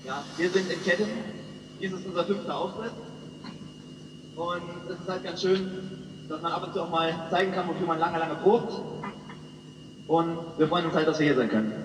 Ja, wir sind in Ketten. Dies ist unser 5. Auftritt. Und es ist halt ganz schön, dass man ab und zu auch mal zeigen kann, wofür man lange probt. Und wir freuen uns halt, dass wir hier sein können.